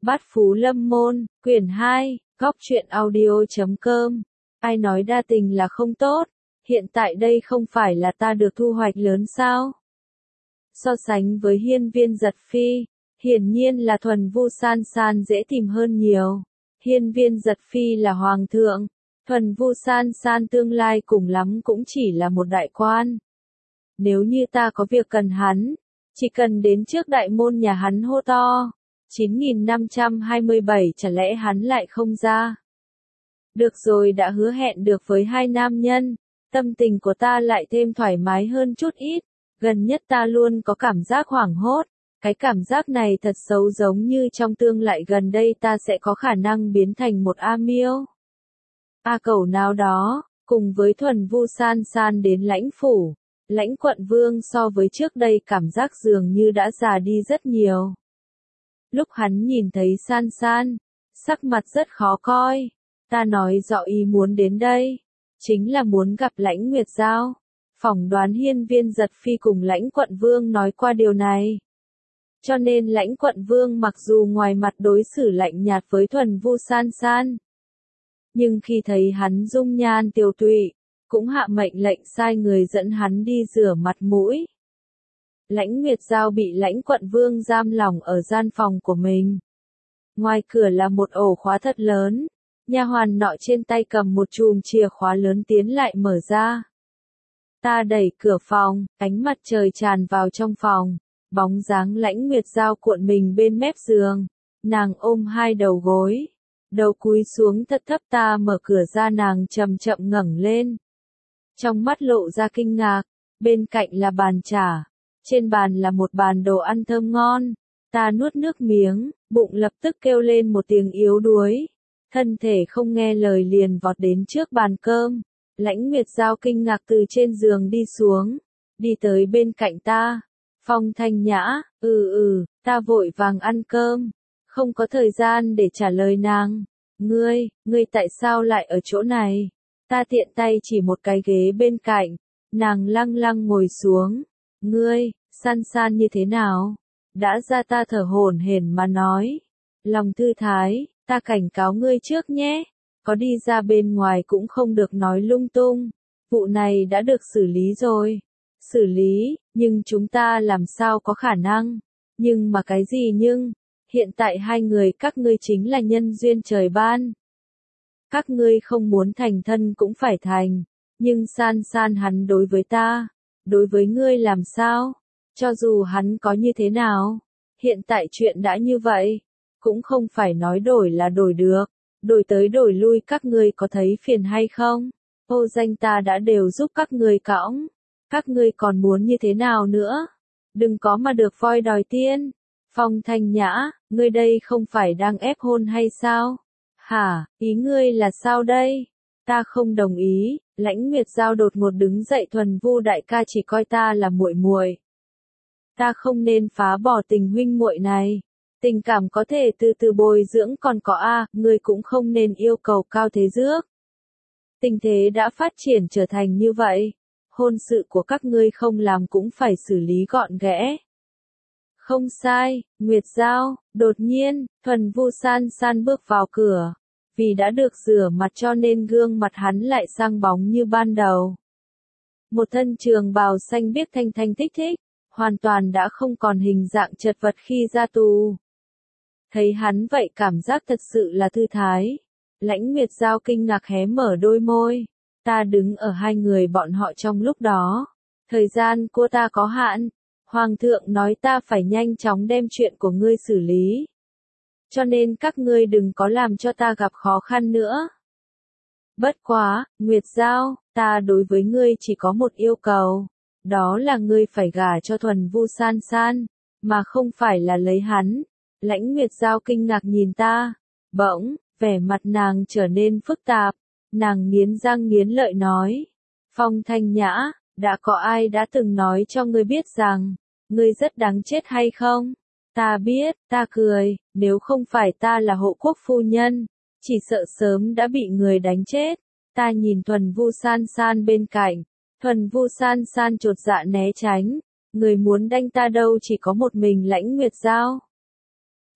Bát Phú Lâm Môn, quyển 2, góc truyện audio.com. Ai nói đa tình là không tốt, hiện tại đây không phải là ta được thu hoạch lớn sao? So sánh với hiên viên giật phi, hiển nhiên là thuần vu san san dễ tìm hơn nhiều. Hiên viên giật phi là hoàng thượng, thuần vu san san tương lai cùng lắm cũng chỉ là một đại quan. Nếu như ta có việc cần hắn, chỉ cần đến trước đại môn nhà hắn hô to. 9527 chả lẽ hắn lại không ra? Được rồi, đã hứa hẹn được với hai nam nhân, tâm tình của ta lại thêm thoải mái hơn chút ít. Gần nhất ta luôn có cảm giác hoảng hốt, cái cảm giác này thật xấu, giống như trong tương lai gần đây ta sẽ có khả năng biến thành một A Miêu, A Cẩu nào đó, cùng với thuần vu san san đến lãnh phủ. Lãnh quận vương so với trước đây cảm giác dường như đã già đi rất nhiều. Lúc hắn nhìn thấy san san, sắc mặt rất khó coi. Ta nói rõ ý muốn đến đây, chính là muốn gặp Lãnh Nguyệt Giao. Phỏng đoán hiên viên giật phi cùng Lãnh quận vương nói qua điều này. Cho nên Lãnh quận vương mặc dù ngoài mặt đối xử lạnh nhạt với thuần vu san san, nhưng khi thấy hắn dung nhan tiều tụy, cũng hạ mệnh lệnh sai người dẫn hắn đi rửa mặt mũi. Lãnh Nguyệt Giao bị Lãnh quận vương giam lỏng ở gian phòng của mình. Ngoài cửa là một ổ khóa thật lớn, nha hoàn nọ trên tay cầm một chùm chìa khóa lớn tiến lại mở ra. Ta đẩy cửa phòng, ánh mặt trời tràn vào trong phòng, bóng dáng Lãnh Nguyệt Giao cuộn mình bên mép giường, nàng ôm hai đầu gối, đầu cúi xuống thật thấp. Ta mở cửa ra, nàng chậm chậm ngẩng lên. Trong mắt lộ ra kinh ngạc, bên cạnh là bàn trà. Trên bàn là một bàn đồ ăn thơm ngon, ta nuốt nước miếng, bụng lập tức kêu lên một tiếng yếu đuối. Thân thể không nghe lời liền vọt đến trước bàn cơm. Lãnh Nguyệt Giao kinh ngạc từ trên giường đi xuống, đi tới bên cạnh ta. Phong thanh nhã, ta vội vàng ăn cơm, không có thời gian để trả lời nàng. Ngươi tại sao lại ở chỗ này? Ta tiện tay chỉ một cái ghế bên cạnh, nàng lăng lăng ngồi xuống. San san như thế nào? Đã ra. Ta thở hổn hển mà nói. Lòng thư thái, ta cảnh cáo ngươi trước nhé. Có đi ra bên ngoài cũng không được nói lung tung. Vụ này đã được xử lý rồi. Xử lý, nhưng chúng ta làm sao có khả năng? Nhưng mà cái gì nhưng? Hiện tại hai người các ngươi chính là nhân duyên trời ban. Các ngươi không muốn thành thân cũng phải thành. Nhưng san san hắn đối với ta, đối với ngươi làm sao? Cho dù hắn có như thế nào, hiện tại chuyện đã như vậy, cũng không phải nói đổi là đổi được, đổi tới đổi lui các ngươi có thấy phiền hay không? Ô danh ta đã đều giúp các ngươi cõng, các ngươi còn muốn như thế nào nữa? Đừng có mà được voi đòi tiên. Phong thanh nhã, ngươi đây không phải đang ép hôn hay sao? Hả, ý ngươi là sao đây? Ta không đồng ý. Lãnh Nguyệt Giao đột ngột đứng dậy. Thuần vu đại ca chỉ coi ta là muội muội. Ta không nên phá bỏ tình huynh muội này. Tình cảm có thể từ từ bồi dưỡng còn có ngươi cũng không nên yêu cầu cao thế rước. Tình thế đã phát triển trở thành như vậy. Hôn sự của các ngươi không làm cũng phải xử lý gọn ghẽ. Không sai, Nguyệt Giao. Đột nhiên, thuần vu san san bước vào cửa. Vì đã được rửa mặt cho nên gương mặt hắn lại sang bóng như ban đầu. Một thân trường bào xanh biếc thanh thanh thích thích, hoàn toàn đã không còn hình dạng chật vật khi ra tù. Thấy hắn vậy cảm giác thật sự là thư thái. Lãnh Nguyệt Giao kinh ngạc hé mở đôi môi. Ta đứng ở hai người bọn họ trong lúc đó. Thời gian của ta có hạn. Hoàng thượng nói ta phải nhanh chóng đem chuyện của ngươi xử lý. Cho nên các ngươi đừng có làm cho ta gặp khó khăn nữa. Bất quá, Nguyệt Giao, ta đối với ngươi chỉ có một yêu cầu. Đó là ngươi phải gả cho thuần vu san san, mà không phải là lấy hắn. Lãnh Nguyệt Giao kinh ngạc nhìn ta. Bỗng, vẻ mặt nàng trở nên phức tạp. Nàng nghiến răng nghiến lợi nói. Phong thanh nhã, đã có ai đã từng nói cho ngươi biết rằng, ngươi rất đáng chết hay không? Ta biết, ta cười, nếu không phải ta là hộ quốc phu nhân, chỉ sợ sớm đã bị người đánh chết. Ta nhìn thuần vu san san bên cạnh, thuần vu san san chột dạ né tránh, người muốn đánh ta đâu chỉ có một mình Lãnh Nguyệt Giao.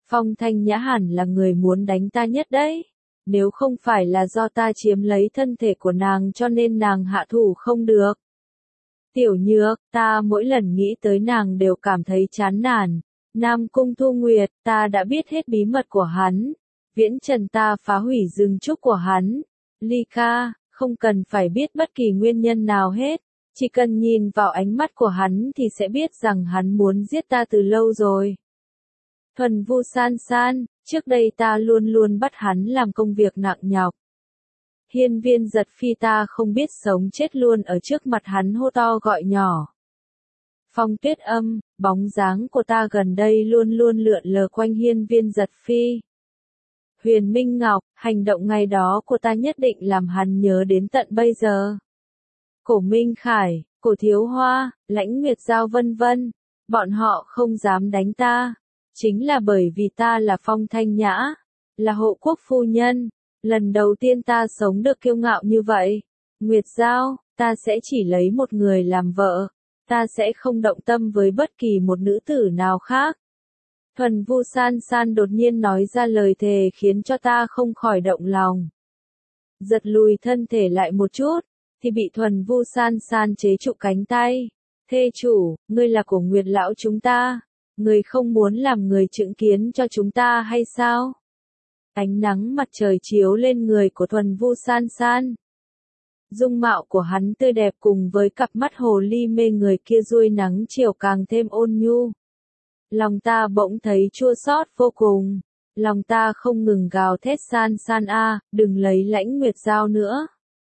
Phong Thanh Nhã hẳn là người muốn đánh ta nhất đấy. Nếu không phải là do ta chiếm lấy thân thể của nàng cho nên nàng hạ thủ không được. Tiểu Nhược, ta mỗi lần nghĩ tới nàng đều cảm thấy chán nản. Nam Cung Thu Nguyệt, ta đã biết hết bí mật của hắn. Viễn Trần ta phá hủy rừng trúc của hắn. Ly ca, không cần phải biết bất kỳ nguyên nhân nào hết. Chỉ cần nhìn vào ánh mắt của hắn thì sẽ biết rằng hắn muốn giết ta từ lâu rồi. Thuần Vu San San, trước đây ta luôn luôn bắt hắn làm công việc nặng nhọc. Hiên Viên Giật Phi ta không biết sống chết luôn ở trước mặt hắn hô to gọi nhỏ. Phong Tuyết Âm, bóng dáng của ta gần đây luôn luôn lượn lờ quanh Hiên Viên Giật Phi. Huyền Minh Ngọc, hành động ngày đó của ta nhất định làm hắn nhớ đến tận bây giờ. Cổ Minh Khải, Cổ Thiếu Hoa, Lãnh Nguyệt Giao vân vân, bọn họ không dám đánh ta. Chính là bởi vì ta là Phong Thanh Nhã, là hộ quốc phu nhân. Lần đầu tiên ta sống được kiêu ngạo như vậy. Nguyệt Giao, ta sẽ chỉ lấy một người làm vợ. Ta sẽ không động tâm với bất kỳ một nữ tử nào khác. Thuần Vu San San đột nhiên nói ra lời thề khiến cho ta không khỏi động lòng. Giật lùi thân thể lại một chút, thì bị Thuần Vu San San chế trụ cánh tay. Thê chủ, ngươi là của Nguyệt lão chúng ta. Ngươi không muốn làm người chứng kiến cho chúng ta hay sao? Ánh nắng mặt trời chiếu lên người của Thuần Vu San San. Dung mạo của hắn tươi đẹp cùng với cặp mắt hồ ly mê người kia dưới nắng chiều càng thêm ôn nhu. Lòng ta bỗng thấy chua xót vô cùng. Lòng ta không ngừng gào thét San San a, đừng lấy Lãnh Nguyệt Giao nữa.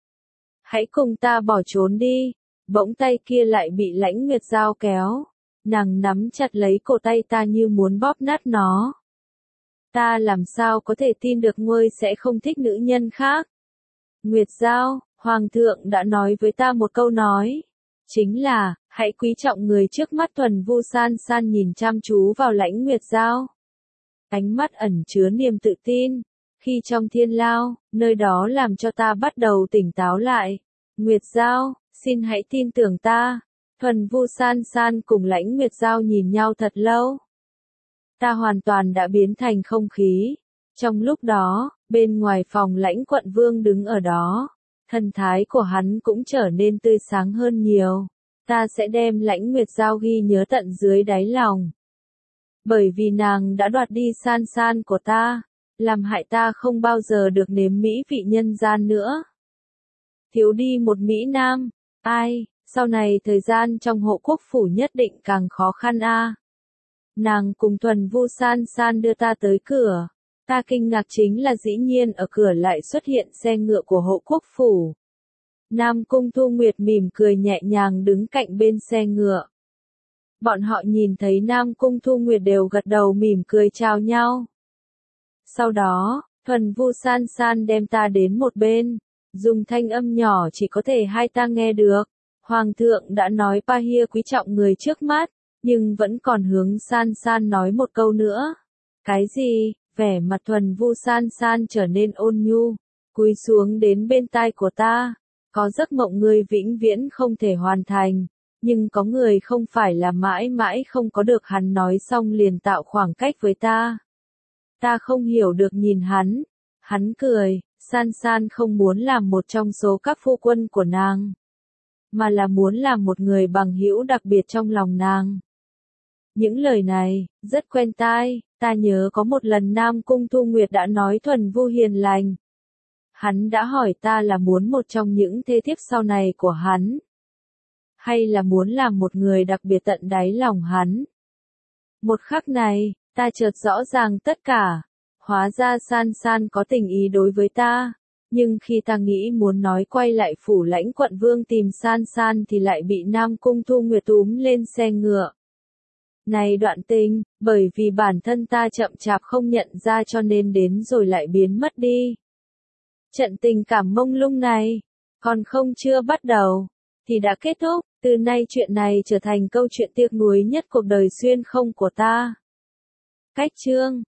Hãy cùng ta bỏ trốn đi. Bỗng tay kia lại bị Lãnh Nguyệt Giao kéo. Nàng nắm chặt lấy cổ tay ta như muốn bóp nát nó. Ta làm sao có thể tin được ngươi sẽ không thích nữ nhân khác. Nguyệt Giao, Hoàng thượng đã nói với ta một câu nói. Chính là, hãy quý trọng người trước mắt. Thuần Vu San San nhìn chăm chú vào Lãnh Nguyệt Giao. Ánh mắt ẩn chứa niềm tự tin. Khi trong thiên lao, nơi đó làm cho ta bắt đầu tỉnh táo lại. Nguyệt Giao, xin hãy tin tưởng ta. Thuần Vu San San cùng Lãnh Nguyệt Giao nhìn nhau thật lâu. Ta hoàn toàn đã biến thành không khí. Trong lúc đó, bên ngoài phòng Lãnh Quận Vương đứng ở đó. Thần thái của hắn cũng trở nên tươi sáng hơn nhiều. Ta sẽ đem Lãnh Nguyệt Giao ghi nhớ tận dưới đáy lòng. Bởi vì nàng đã đoạt đi San San của ta. Làm hại ta không bao giờ được nếm mỹ vị nhân gian nữa. Thiếu đi một Mỹ Nam. Ai, sau này thời gian trong hộ quốc phủ nhất định càng khó khăn a. Nàng cùng Thuần Vu San San đưa ta tới cửa. Ta kinh ngạc chính là dĩ nhiên ở cửa lại xuất hiện xe ngựa của hộ quốc phủ. Nam Cung Thu Nguyệt mỉm cười nhẹ nhàng đứng cạnh bên xe ngựa. Bọn họ nhìn thấy Nam Cung Thu Nguyệt đều gật đầu mỉm cười chào nhau. Sau đó, Thuần Vu San San đem ta đến một bên, dùng thanh âm nhỏ chỉ có thể hai ta nghe được. Hoàng thượng đã nói Pahia quý trọng người trước mắt, nhưng vẫn còn hướng San San nói một câu nữa. Cái gì? Vẻ mặt Thuần Vu San San trở nên ôn nhu, cúi xuống đến bên tai của ta. Có giấc mộng người vĩnh viễn không thể hoàn thành, nhưng có người không phải là mãi mãi không có được. Hắn nói xong liền tạo khoảng cách với ta. Ta không hiểu được nhìn hắn. Hắn cười, San San không muốn làm một trong số các phu quân của nàng, mà là muốn làm một người bằng hữu đặc biệt trong lòng nàng. Những lời này, rất quen tai, ta nhớ có một lần Nam Cung Thu Nguyệt đã nói Thuần Vu hiền lành. Hắn đã hỏi ta là muốn một trong những thê thiếp sau này của hắn, hay là muốn làm một người đặc biệt tận đáy lòng hắn. Một khắc này, ta chợt rõ ràng tất cả. Hóa ra San San có tình ý đối với ta. Nhưng khi ta nghĩ muốn nói quay lại phủ Lãnh Quận Vương tìm San San thì lại bị Nam Cung Thu Nguyệt túm lên xe ngựa. Này đoạn tình, bởi vì bản thân ta chậm chạp không nhận ra cho nên đến rồi lại biến mất đi. Trận tình cảm mông lung này, còn không chưa bắt đầu, thì đã kết thúc. Từ nay chuyện này trở thành câu chuyện tiếc nuối nhất cuộc đời xuyên không của ta. Cách chương